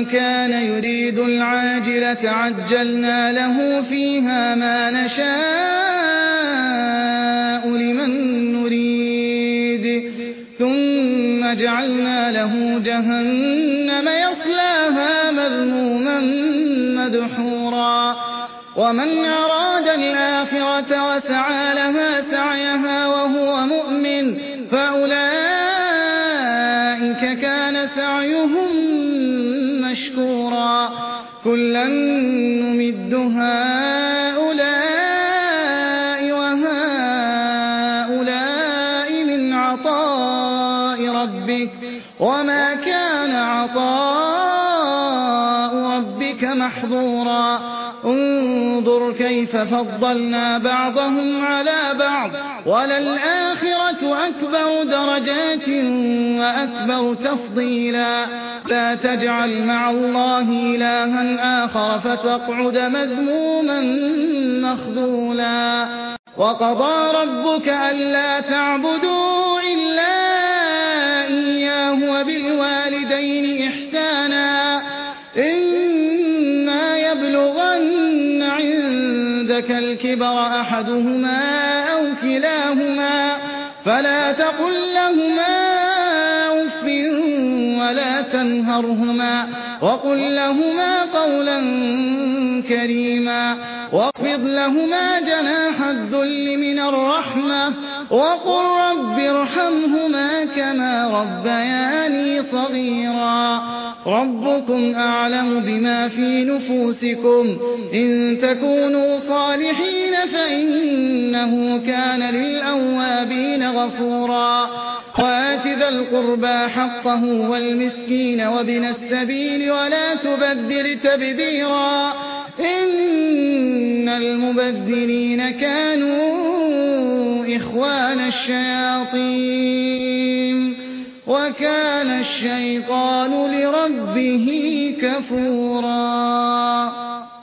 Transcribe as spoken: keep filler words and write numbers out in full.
كان يريد العاجلة عجلنا له فيها ما نشاء لمن نريد ثم جعلنا له جهنم يصلاها مذموما مدحورا ومن أراد الآخرة وسعى لها سعيها وهو مؤمن فأولئك كان سعيهم مشكورا كلا نمد هؤلاء وهؤلاء من عطاء ربك وما كان عطاء ربك محظورا انظر كيف فضلنا بعضهم على بعض وللآخرة أكبر درجات وأكبر تفضيلا لا تجعل مع الله إلها آخر فتقعد مذموما مخذولا وقضى ربك ألا تعبدوا إلا إياه وبالوالدين إحسانا إما يبلغن عندك الكبر أحدهما أو كلاهما فلا تقل لهما أف ولا تنهرهما وقل لهما قولا كريما واخفض لهما جناح الذل من الرحمة وقل رب ارحمهما كما ربياني صغيرا ربكم أعلم بما في نفوسكم إن تكونوا صالحين فإنه كان للأوابين غفورا وآت ذا القربى حقه والمسكين وابن السبيل ولا تبذر تبذيرا إن المبذرين كانوا إخوان الشياطين وكان الشيطان لربه كفورا